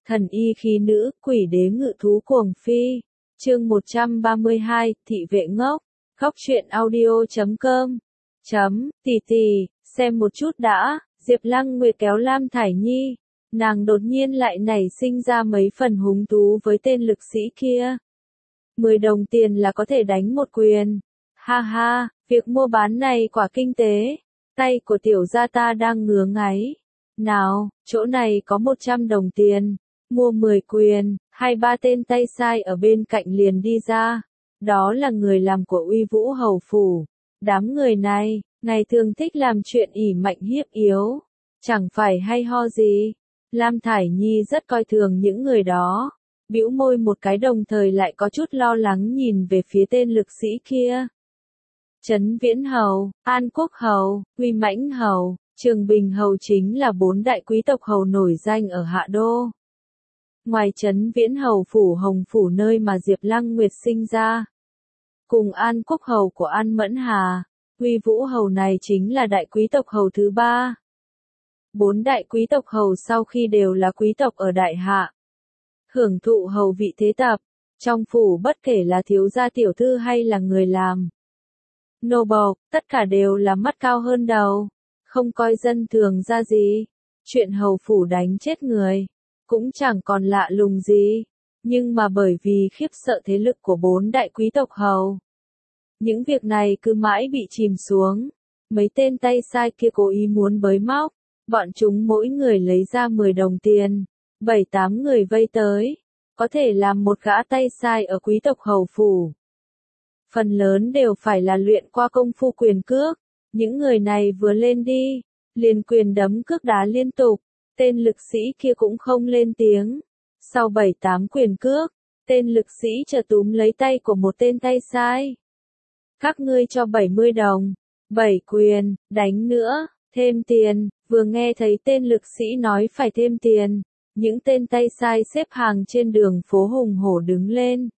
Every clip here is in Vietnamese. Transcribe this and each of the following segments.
Thần y khí nữ, quỷ đế ngự thú cuồng phi. Chương 132, thị vệ ngốc. Góc truyện audio.com. Tỷ tỷ, xem một chút đã, Diệp Lăng Nguyệt kéo Lam Thải Nhi. Nàng đột nhiên lại nảy sinh ra mấy phần hứng thú với tên lực sĩ kia. 10 đồng tiền là có thể đánh một quyền. Ha ha, việc mua bán này quả kinh tế. Tay của tiểu gia ta đang ngứa ngáy. Nào, chỗ này có 100 đồng tiền. Mua 10 quyền, 2-3 tên tay sai ở bên cạnh liền đi ra. Đó là người làm của Uy Vũ Hầu Phủ. Đám người này, ngày thường thích làm chuyện ỷ mạnh hiếp yếu. Chẳng phải hay ho gì. Lam Thải Nhi rất coi thường những người đó. Bĩu môi một cái đồng thời lại có chút lo lắng nhìn về phía tên lực sĩ kia. Trấn Viễn Hầu, An Quốc Hầu, Uy Mãnh Hầu, Trường Bình Hầu chính là 4 đại quý tộc hầu nổi danh ở Hạ Đô. Ngoài Trấn Viễn Hầu Phủ Hồng Phủ nơi mà Diệp Lăng Nguyệt sinh ra, cùng An Quốc Hầu của An Mẫn Hà, Uy Vũ Hầu này chính là đại quý tộc hầu thứ 3. 4 đại quý tộc hầu sau khi đều là quý tộc ở Đại Hạ, hưởng thụ hầu vị thế tập, trong phủ bất kể là thiếu gia tiểu thư hay là người làm nô bộc, tất cả đều là mắt cao hơn đầu, không coi dân thường ra gì. Chuyện hầu phủ đánh chết người, cũng chẳng còn lạ lùng gì, nhưng mà bởi vì khiếp sợ thế lực của 4 đại quý tộc hầu, những việc này cứ mãi bị chìm xuống. Mấy tên tay sai kia cố ý muốn bới móc, bọn chúng mỗi người lấy ra 10 đồng tiền, 7-8 người vây tới, có thể làm một gã tay sai ở quý tộc hầu phủ. Phần lớn đều phải là luyện qua công phu quyền cước, những người này vừa lên đi, liền quyền đấm cước đá liên tục, tên lực sĩ kia cũng không lên tiếng. Sau 7-8 quyền cước, tên lực sĩ chợt túm lấy tay của một tên tay sai. Các ngươi cho 70 đồng, 7 quyền, đánh nữa, thêm tiền. Vừa nghe thấy tên lực sĩ nói phải thêm tiền, những tên tay sai xếp hàng trên đường phố hùng hổ đứng lên.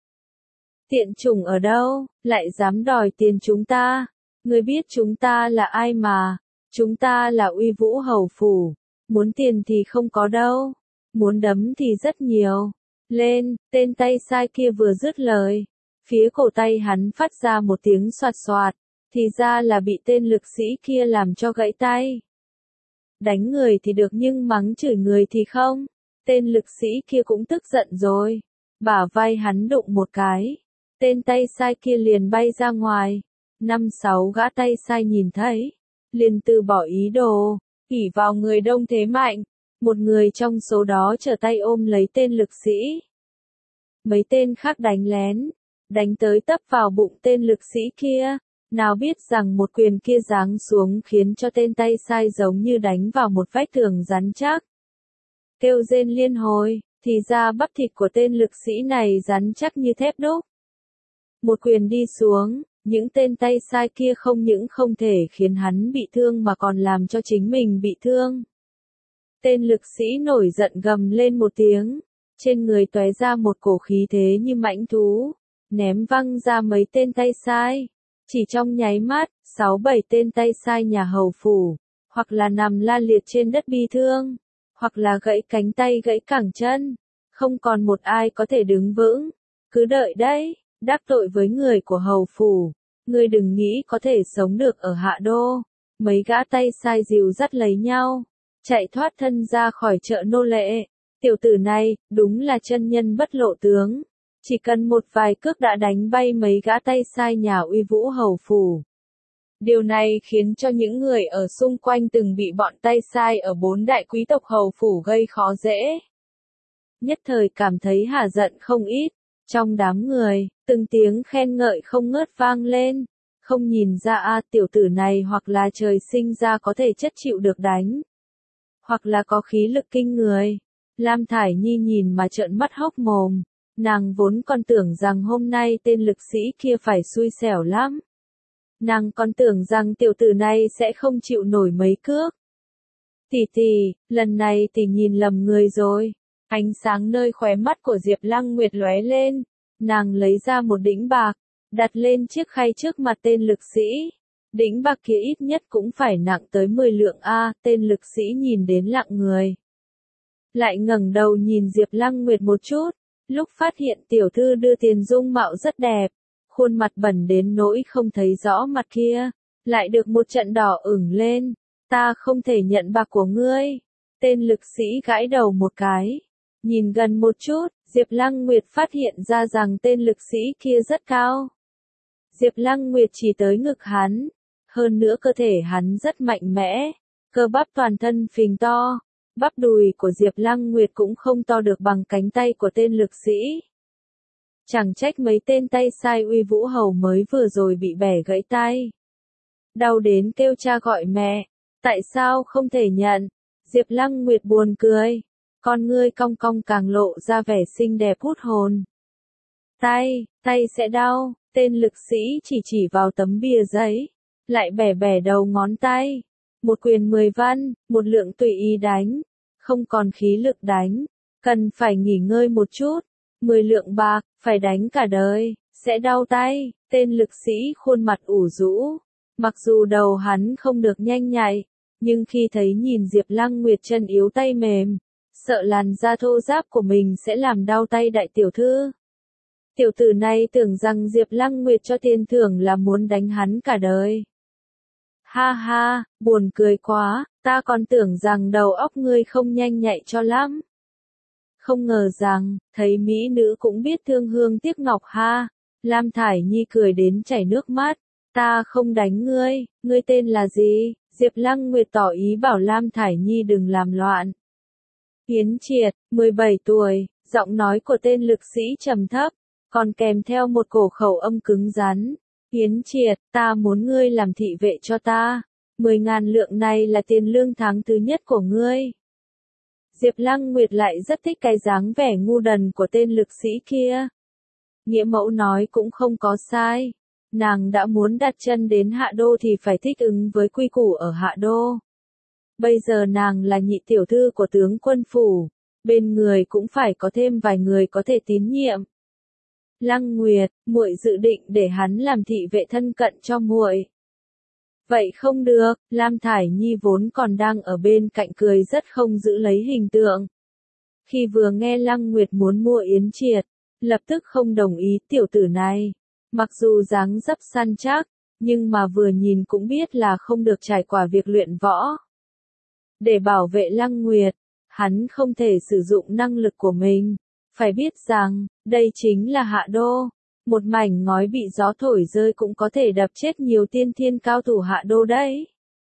Tiện chủng ở đâu, lại dám đòi tiền chúng ta? Ngươi biết chúng ta là ai mà? Chúng ta là Uy Vũ Hầu Phủ. Muốn tiền thì không có đâu. Muốn đấm thì rất nhiều. Lên, tên tay sai kia vừa dứt lời. Phía cổ tay hắn phát ra một tiếng xoạt xoạt. Thì ra là bị tên lực sĩ kia làm cho gãy tay. Đánh người thì được nhưng mắng chửi người thì không. Tên lực sĩ kia cũng tức giận rồi. Bả vai hắn đụng một cái. Tên tay sai kia liền bay ra ngoài. 5-6 gã tay sai nhìn thấy, liền từ bỏ ý đồ, ỷ vào người đông thế mạnh. Một người trong số đó trở tay ôm lấy tên lực sĩ. Mấy tên khác đánh lén, đánh tới tấp vào bụng tên lực sĩ kia. Nào biết rằng một quyền kia giáng xuống khiến cho tên tay sai giống như đánh vào một vách tường rắn chắc. Kêu rên liên hồi, thì ra bắp thịt của tên lực sĩ này rắn chắc như thép đúc. Một quyền đi xuống, những tên tay sai kia không những không thể khiến hắn bị thương mà còn làm cho chính mình bị thương. Tên lực sĩ nổi giận gầm lên một tiếng, trên người tóe ra một cổ khí thế như mãnh thú, ném văng ra mấy tên tay sai. Chỉ trong nháy mắt, 6-7 tên tay sai nhà hầu phủ, hoặc là nằm la liệt trên đất bi thương, hoặc là gãy cánh tay gãy cẳng chân, không còn một ai có thể đứng vững. Cứ đợi đấy, đắc tội với người của hầu phủ, ngươi đừng nghĩ có thể sống được ở Hạ Đô. Mấy gã tay sai dìu dắt lấy nhau, chạy thoát thân ra khỏi chợ nô lệ. Tiểu tử này, đúng là chân nhân bất lộ tướng. Chỉ cần một vài cước đã đánh bay mấy gã tay sai nhà Uy Vũ Hầu Phủ. Điều này khiến cho những người ở xung quanh từng bị bọn tay sai ở 4 đại quý tộc hầu phủ gây khó dễ. Nhất thời cảm thấy hả giận không ít. Trong đám người, từng tiếng khen ngợi không ngớt vang lên. Không nhìn ra tiểu tử này hoặc là trời sinh ra có thể chất chịu được đánh, hoặc là có khí lực kinh người. Lam Thải Nhi nhìn mà trợn mắt hốc mồm. Nàng vốn còn tưởng rằng hôm nay tên lực sĩ kia phải xui xẻo lắm. Nàng còn tưởng rằng tiểu tử này sẽ không chịu nổi mấy cước. Tỷ, lần này tỷ nhìn lầm người rồi. Ánh sáng nơi khóe mắt của Diệp Lăng Nguyệt lóe lên. Nàng lấy ra một đĩnh bạc, đặt lên chiếc khay trước mặt tên lực sĩ. Đĩnh bạc kia ít nhất cũng phải nặng tới 10 lượng a. Tên lực sĩ nhìn đến lặng người. lại ngẩng đầu nhìn Diệp Lăng Nguyệt một chút, lúc phát hiện tiểu thư đưa tiền dung mạo rất đẹp, khuôn mặt bẩn đến nỗi không thấy rõ mặt kia, lại được một trận đỏ ửng lên, ta không thể nhận bạc của ngươi. Tên lực sĩ gãi đầu một cái, nhìn gần một chút, Diệp Lăng Nguyệt phát hiện ra rằng tên lực sĩ kia rất cao. Diệp Lăng Nguyệt chỉ tới ngực hắn, hơn nữa cơ thể hắn rất mạnh mẽ, cơ bắp toàn thân phình to, bắp đùi của Diệp Lăng Nguyệt cũng không to được bằng cánh tay của tên lực sĩ. Chẳng trách mấy tên tay sai uy vũ hầu mới vừa rồi bị bẻ gãy tay. Đau đến kêu cha gọi mẹ, tại sao không thể nhận? Diệp Lăng Nguyệt buồn cười, con ngươi cong cong càng lộ ra vẻ xinh đẹp hút hồn. Tay sẽ đau, tên lực sĩ chỉ vào tấm bìa giấy, lại bẻ bẻ đầu ngón tay. Một quyền 10 văn, một lượng tùy ý đánh, không còn khí lực đánh, cần phải nghỉ ngơi một chút. 10 lượng bạc, phải đánh cả đời, sẽ đau tay. Tên lực sĩ khuôn mặt ủ rũ, mặc dù đầu hắn không được nhanh nhạy, nhưng khi thấy nhìn Diệp Lăng Nguyệt chân yếu tay mềm, sợ làn da thô ráp của mình sẽ làm đau tay đại tiểu thư. Tiểu tử này tưởng rằng Diệp Lăng Nguyệt cho tiền thưởng là muốn đánh hắn cả đời. Ha ha, buồn cười quá, ta còn tưởng rằng đầu óc ngươi không nhanh nhạy cho lắm. Không ngờ rằng, thấy mỹ nữ cũng biết thương hương tiếc ngọc ha. Lam Thải Nhi cười đến chảy nước mắt. Ta không đánh ngươi, ngươi tên là gì? Diệp Lăng Nguyệt tỏ ý bảo Lam Thải Nhi đừng làm loạn. Yến Triệt, 17 tuổi, giọng nói của tên lực sĩ trầm thấp, còn kèm theo một cổ khẩu âm cứng rắn. Yến Triệt, ta muốn ngươi làm thị vệ cho ta. 10.000 lượng này là tiền lương tháng thứ nhất của ngươi. Diệp Lăng Nguyệt lại rất thích cái dáng vẻ ngu đần của tên lực sĩ kia. Nghĩa mẫu nói cũng không có sai. Nàng đã muốn đặt chân đến Hạ Đô thì phải thích ứng với quy củ ở Hạ Đô. Bây giờ nàng là nhị tiểu thư của tướng quân phủ, bên người cũng phải có thêm vài người có thể tín nhiệm. Lăng Nguyệt, muội dự định để hắn làm thị vệ thân cận cho muội. Vậy không được, Lam Thải Nhi vốn còn đang ở bên cạnh cười rất không giữ lấy hình tượng. Khi vừa nghe Lăng Nguyệt muốn mua Yến Triệt, lập tức không đồng ý tiểu tử này. Mặc dù dáng dấp săn chắc, nhưng mà vừa nhìn cũng biết là không được trải qua việc luyện võ. Để bảo vệ Lăng Nguyệt, hắn không thể sử dụng năng lực của mình. Phải biết rằng, đây chính là Hạ Đô. Một mảnh ngói bị gió thổi rơi cũng có thể đập chết nhiều tiên thiên cao thủ Hạ Đô đấy.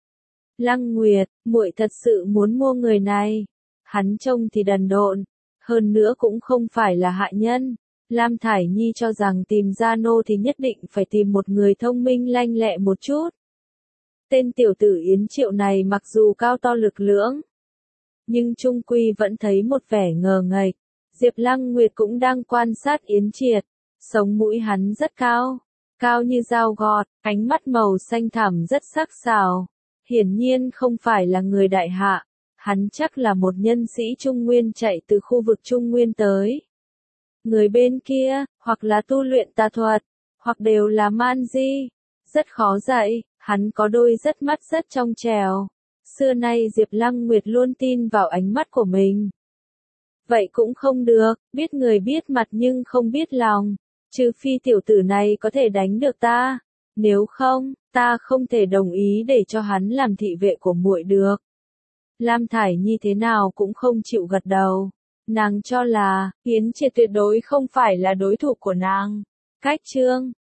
Lăng Nguyệt, muội thật sự muốn mua người này. Hắn trông thì đần độn, hơn nữa cũng không phải là hạ nhân. Lam Thải Nhi cho rằng tìm Gia Nô thì nhất định phải tìm một người thông minh lanh lẹ một chút. Tên tiểu tử Yến Triệu này mặc dù cao to lực lưỡng, nhưng trung quy vẫn thấy một vẻ ngờ nghệch. Diệp Lăng Nguyệt cũng đang quan sát Yến Triệt, sống mũi hắn rất cao, cao như dao gọt, ánh mắt màu xanh thẳm rất sắc sảo. Hiển nhiên không phải là người đại hạ, hắn chắc là một nhân sĩ Trung Nguyên chạy từ khu vực Trung Nguyên tới. Người bên kia, hoặc là tu luyện tà thuật, hoặc đều là man di, rất khó dạy, hắn có đôi rất mắt rất trong trẻo. Xưa nay Diệp Lăng Nguyệt luôn tin vào ánh mắt của mình. Vậy cũng không được, biết người biết mặt nhưng không biết lòng, trừ phi tiểu tử này có thể đánh được ta, nếu không, ta không thể đồng ý để cho hắn làm thị vệ của muội được. Lam Thải Nhi thế nào cũng không chịu gật đầu, nàng cho là, Yến Triệt tuyệt đối không phải là đối thủ của nàng. Cách chương